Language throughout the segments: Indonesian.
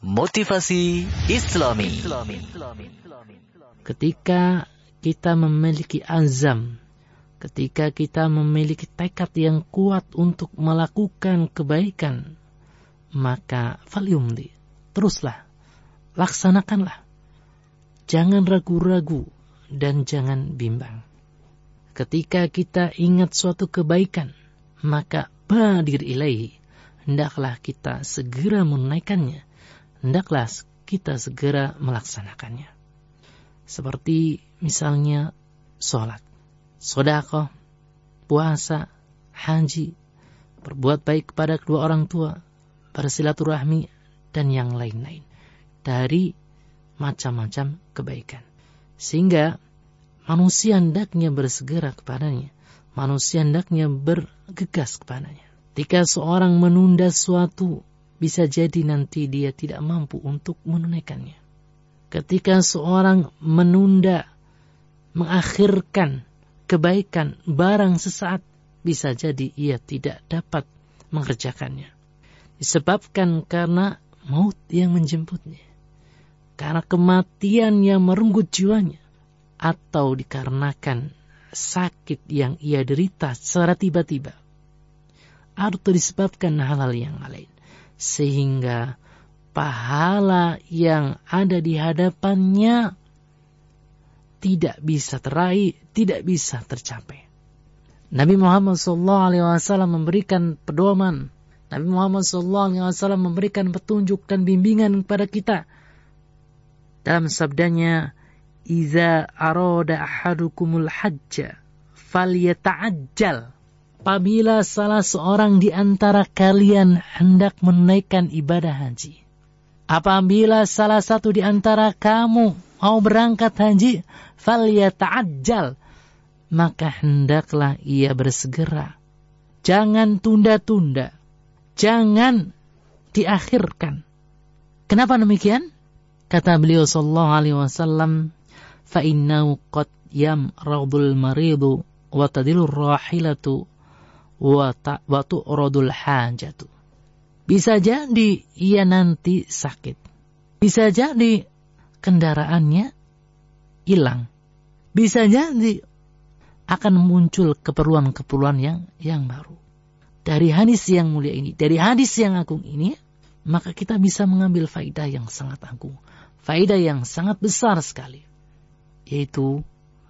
Motivasi Islami. Ketika kita memiliki azam, ketika kita memiliki tekad yang kuat untuk melakukan kebaikan, maka falyumdi, teruslah, laksanakanlah. Jangan ragu-ragu dan jangan bimbang. Ketika kita ingat suatu kebaikan, maka badir ilaihi, hendaklah kita segera menunaikannya, hendaklah kita segera melaksanakannya. Seperti misalnya sholat, sedekah, puasa, haji, berbuat baik kepada kedua orang tua, bersilaturahmi, dan yang lain-lain dari macam-macam kebaikan. Sehingga manusia hendaknya bersegera kepadanya, manusia hendaknya bergegas kepadanya. Ketika seorang menunda suatu, bisa jadi nanti dia tidak mampu untuk menunaikannya. Ketika seorang menunda, mengakhirkan kebaikan barang sesaat, bisa jadi ia tidak dapat mengerjakannya. Disebabkan karena maut yang menjemputnya, karena kematian yang merenggut jiwanya, atau dikarenakan sakit yang ia derita secara tiba-tiba, atau disebabkan hal-hal yang lain, sehingga pahala yang ada di hadapannya tidak bisa teraih, tidak bisa tercapai. Nabi Muhammad SAW memberikan pedoman, Nabi Muhammad SAW memberikan petunjuk dan bimbingan kepada kita dalam sabdanya, "Iza arada ahadukumul hajja falyata'ajjal." Apabila salah seorang di antara kalian hendak menunaikan ibadah haji, apabila salah satu di antara kamu mau berangkat haji, falyata'ajjal, maka hendaklah ia bersegera. Jangan tunda-tunda, jangan diakhirkan. Kenapa demikian? Kata beliau sallallahu alaihi wasallam, fa innahu qad yamradul maridu wa tadilur rahilatu wa tu'radul hajatu. Bisa jadi ia nanti sakit, bisa jadi kendaraannya hilang, bisa jadi akan muncul keperluan-keperluan yang baru. Dari hadis yang mulia ini, dari hadis yang agung ini, maka kita bisa mengambil faidah yang sangat agung, faidah yang sangat besar sekali, yaitu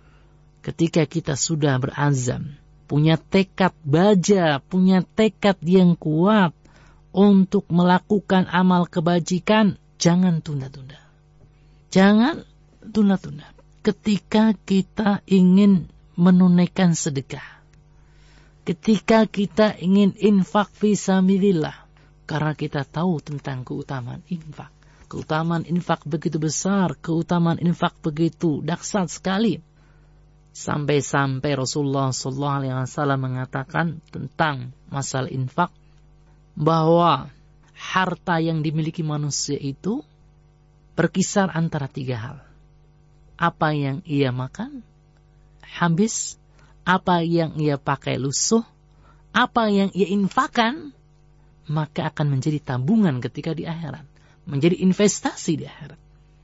ketika kita sudah berazam, punya tekad baja, punya tekad yang kuat untuk melakukan amal kebajikan, jangan tunda-tunda. Jangan tunda-tunda. Ketika kita ingin menunaikan sedekah, ketika kita ingin infak fi sabilillah, karena kita tahu tentang keutamaan infak. Keutamaan infak begitu besar, keutamaan infak begitu dahsyat sekali. Sampai-sampai Rasulullah SAW mengatakan tentang masalah infak, bahwa harta yang dimiliki manusia itu berkisar antara 3 hal. Apa yang ia makan habis, apa yang ia pakai lusuh, apa yang ia infakkan, maka akan menjadi tabungan ketika di akhirat, menjadi investasi di akhirat.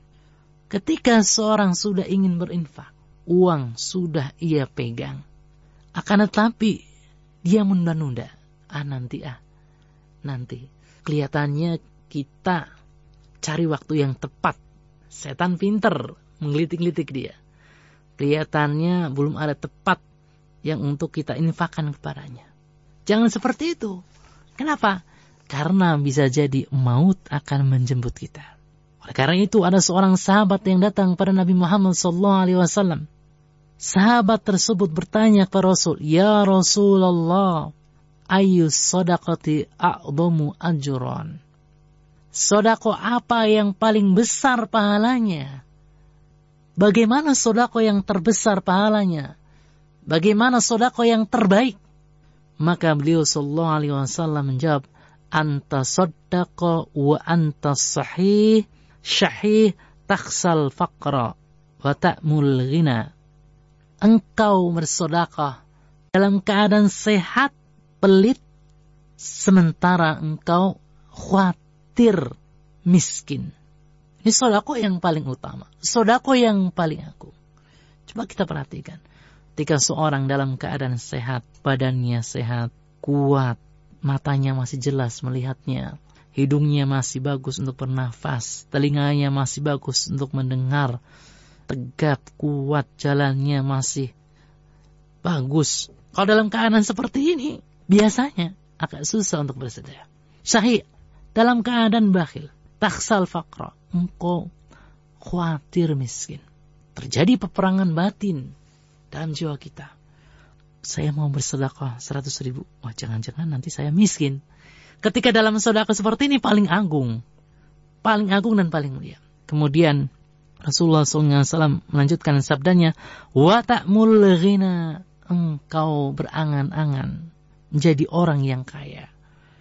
Ketika seorang sudah ingin berinfak, uang sudah ia pegang, akan tetapi dia menunda-nunda. Nanti. Kelihatannya kita cari waktu yang tepat. Setan pinter menggelitik-gelitik dia. Kelihatannya belum ada tepat yang untuk kita infakkan kepadanya. Jangan seperti itu. Kenapa? Karena bisa jadi maut akan menjemput kita. Oleh karena itu ada seorang sahabat yang datang pada Nabi Muhammad SAW. Sahabat tersebut bertanya kepada Rasul, "Ya Rasulullah, ayyus shadaqati a'dhamu ajran?" Sedekah apa yang paling besar pahalanya? Bagaimana sedekah yang terbesar pahalanya? Bagaimana sedekah yang terbaik? Maka beliau sallallahu alaihi wasallam menjawab, "Anta saddaqa wa anta sahih, syahih takhsal faqra wa ta'mul ghina." Engkau bersedekah dalam keadaan sehat, pelit, sementara engkau khawatir miskin. Ini sedekah yang paling utama, sedekah yang paling agung. Coba kita perhatikan, ketika seorang dalam keadaan sehat, badannya sehat, kuat, matanya masih jelas melihatnya, hidungnya masih bagus untuk bernafas, telinganya masih bagus untuk mendengar, tegap, kuat, jalannya masih bagus. Kalau dalam keadaan seperti ini, biasanya agak susah untuk bersedekah. Syahih, dalam keadaan bakhil, takhsal faqra, engkau khawatir miskin. Terjadi peperangan batin dalam jiwa kita. Saya mau bersedekah 100.000. Oh, jangan-jangan nanti saya miskin. Ketika dalam sedekah seperti ini paling agung dan paling mulia. Kemudian Rasulullah SAW melanjutkan sabdanya, wa ta'mul ghina, engkau berangan-angan menjadi orang yang kaya.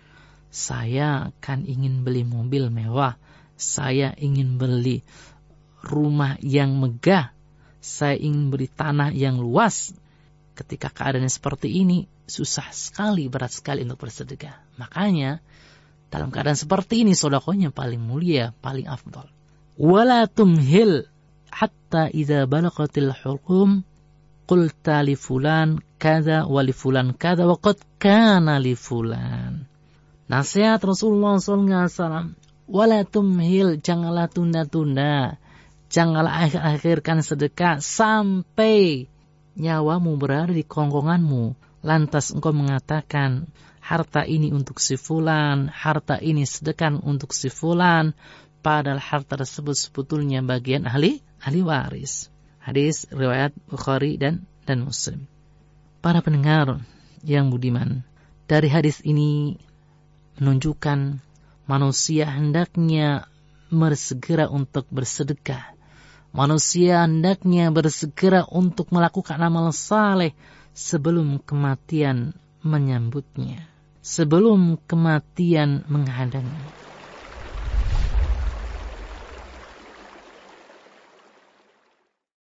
Saya kan ingin beli mobil mewah, saya ingin beli rumah yang megah, saya ingin beli tanah yang luas. Ketika keadaannya seperti ini, susah sekali, berat sekali untuk bersedekah. Makanya, dalam keadaan seperti ini, sedekahnya paling mulia, paling afdal. Wala tumhil hatta idza balaghatil hulqum qulta li fulan kada wa li fulan kada wa qad kana li fulan. Nasihat Rasulullah SAW, wala tumhil, janganlah tunda-tunda, janganlah akhir-akhirkan sedekah sampai nyawamu berada di kerongkonganmu. Lantas engkau mengatakan, harta ini untuk si fulan, harta ini sedekah untuk si fulan, padahal harta tersebut sebetulnya bagian ahli waris. Hadis riwayat Bukhari dan Muslim. Para pendengar yang budiman, dari hadis ini menunjukkan manusia hendaknya bersegera untuk bersedekah. Manusia hendaknya bersegera untuk melakukan amal saleh sebelum kematian menyambutnya, sebelum kematian menghadangnya.